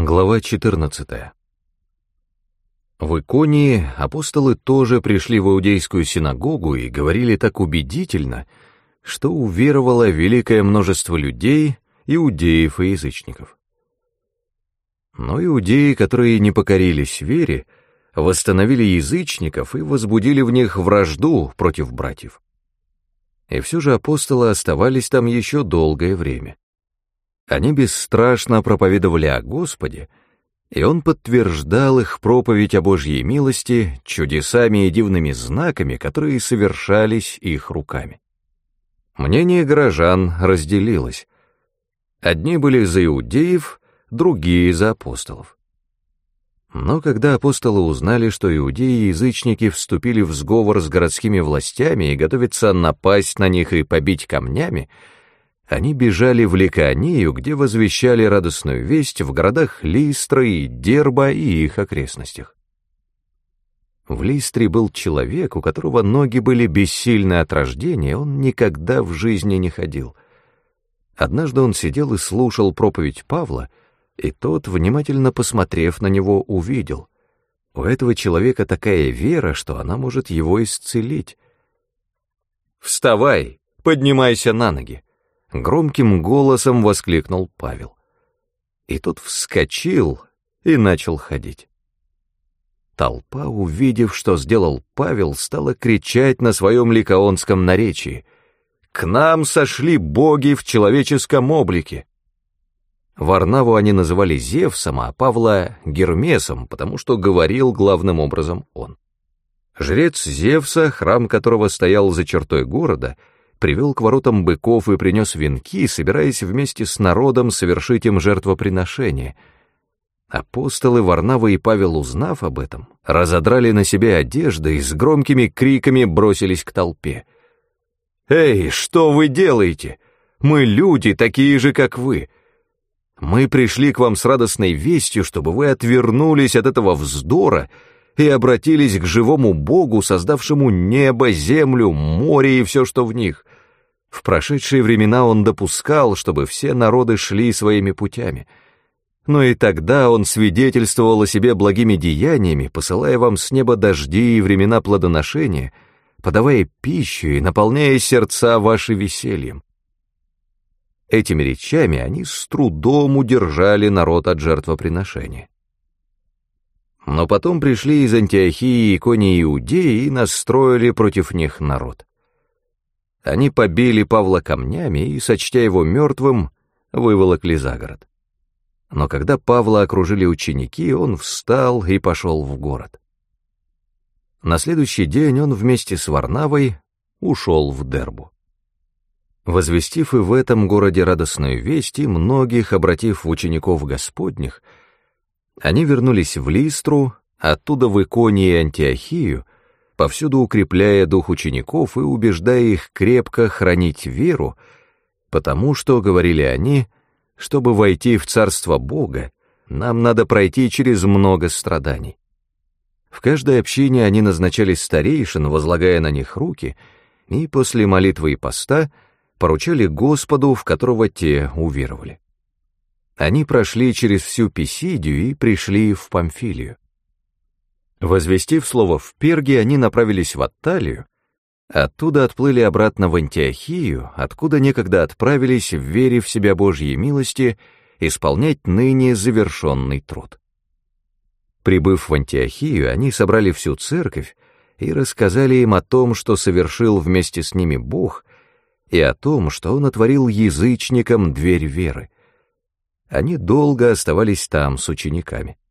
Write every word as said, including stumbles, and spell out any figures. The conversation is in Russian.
Глава четырнадцатая. В Иконии апостолы тоже пришли в иудейскую синагогу и говорили так убедительно, что уверовало великое множество людей, иудеев и язычников. Но иудеи, которые не покорились вере, восстановили язычников и возбудили в них вражду против братьев. И все же апостолы оставались там еще долгое время. Они бесстрашно проповедовали о Господе, и он подтверждал их проповедь о Божьей милости чудесами и дивными знаками, которые совершались их руками. Мнение горожан разделилось. Одни были за иудеев, другие за апостолов. Но когда апостолы узнали, что иудеи и язычники вступили в сговор с городскими властями и готовятся напасть на них и побить камнями, они бежали в Ликанию, где возвещали радостную весть в городах Листра и Дерба и их окрестностях. В Листре был человек, у которого ноги были бессильны от рождения, он никогда в жизни не ходил. Однажды он сидел и слушал проповедь Павла, и тот, внимательно посмотрев на него, увидел: у этого человека такая вера, что она может его исцелить. «Вставай, поднимайся на ноги!» — громким голосом воскликнул Павел. И тот вскочил и начал ходить. Толпа, увидев, что сделал Павел, стала кричать на своем ликаонском наречии: «К нам сошли боги в человеческом облике!» Варнаву они называли Зевсом, а Павла — Гермесом, потому что говорил главным образом он. Жрец Зевса, храм которого стоял за чертой города, привел к воротам быков и принес венки, собираясь вместе с народом совершить им жертвоприношение. Апостолы Варнава и Павел, узнав об этом, разодрали на себе одежды и с громкими криками бросились к толпе. «Эй, что вы делаете? Мы люди, такие же, как вы. Мы пришли к вам с радостной вестью, чтобы вы отвернулись от этого вздора и обратились к живому Богу, создавшему небо, землю, море и все, что в них. В прошедшие времена он допускал, чтобы все народы шли своими путями. Но и тогда он свидетельствовал о себе благими деяниями, посылая вам с неба дожди и времена плодоношения, подавая пищу и наполняя сердца ваши весельем». Этими речами они с трудом удержали народ от жертвоприношения. Но потом пришли из Антиохии и Иконии иудеи и настроили против них народ. Они побили Павла камнями и, сочтя его мертвым, выволокли за город. Но когда Павла окружили ученики, он встал и пошел в город. На следующий день он вместе с Варнавой ушел в Дербу. Возвестив и в этом городе радостную весть, и многих обратив в учеников Господних, они вернулись в Листру, оттуда в Иконию и Антиохию, повсюду укрепляя дух учеников и убеждая их крепко хранить веру, потому что, говорили они, чтобы войти в Царство Бога, нам надо пройти через много страданий. В каждой общине они назначали старейшин, возлагая на них руки, и после молитвы и поста поручали Господу, в которого те уверовали. Они прошли через всю Писидию и пришли в Памфилию. Возвестив слово в Перге, они направились в Атталию, оттуда отплыли обратно в Антиохию, откуда некогда отправились, в вере в себя Божьей милости, исполнять ныне завершенный труд. Прибыв в Антиохию, они собрали всю церковь и рассказали им о том, что совершил вместе с ними Бог, и о том, что он отворил язычникам дверь веры. Они долго оставались там с учениками.